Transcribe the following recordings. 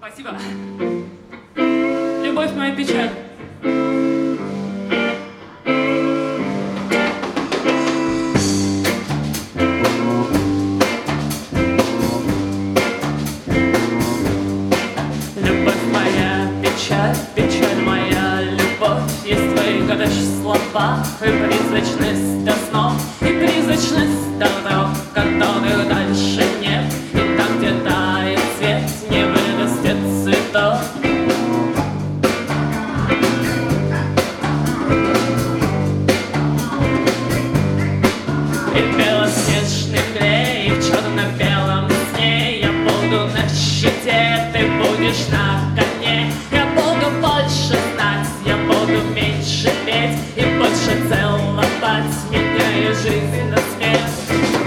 Спасибо. Любовь моя печаль. Любовь моя печаль, печаль моя любовь. Есть твои горящие слова и призрачность до снов, и призрачность до дорог, которых дальше нет. И там, где тает свет, не вырастет цветов. И в белоснежной мгле, и в черно-белом сне я буду на щите, ты будешь на коне. Я буду больше знать, я буду меньше петь и больше целовать, меняя жизнь на смерть.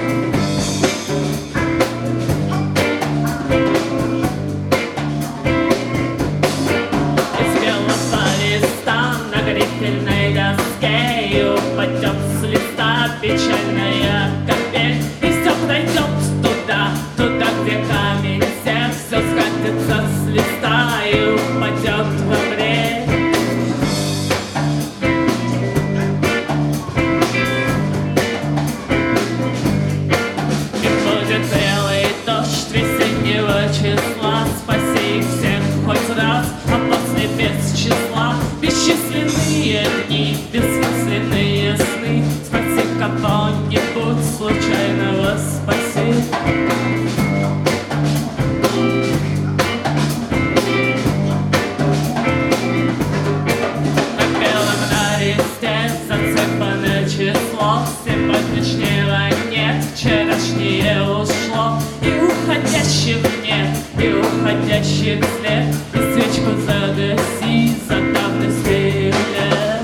Из белого листа на грифельной доске и упадет с листа печальная капель, и все пройдет туда, туда, где камень сев, все скатится с листа и упадет в апрель. И будет белый дождь весеннего числа, спаси их всех хоть раз, а после без числа. Бесчисленные дни, бессмысленные сны, спаси кого-нибудь случайного, спаси. На белом листе засыпано число, сегодняшнего нет, вчерашнее ушло. И уходящих нет, и уходящих след, и свечку загаси за давностью лет.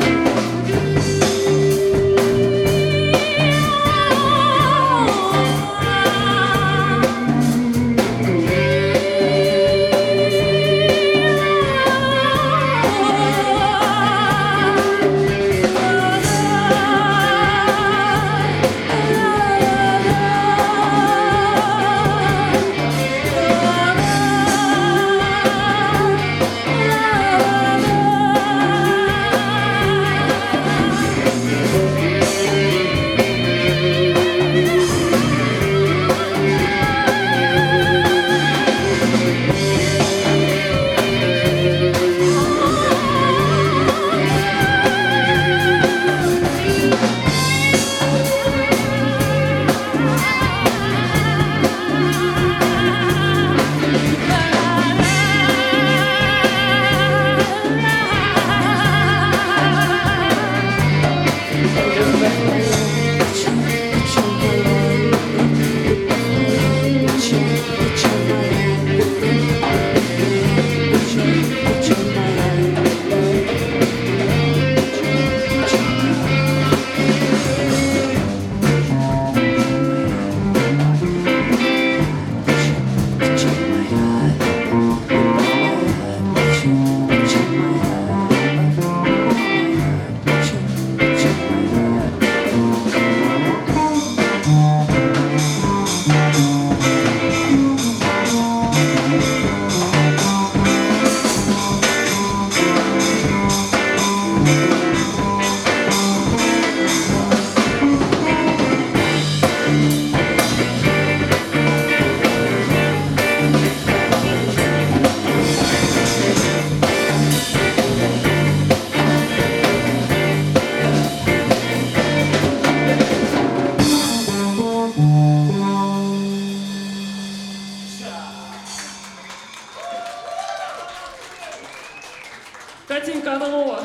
Катенька Орлова,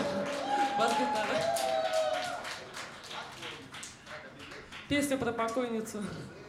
бас-гитара. Песня про покойницу.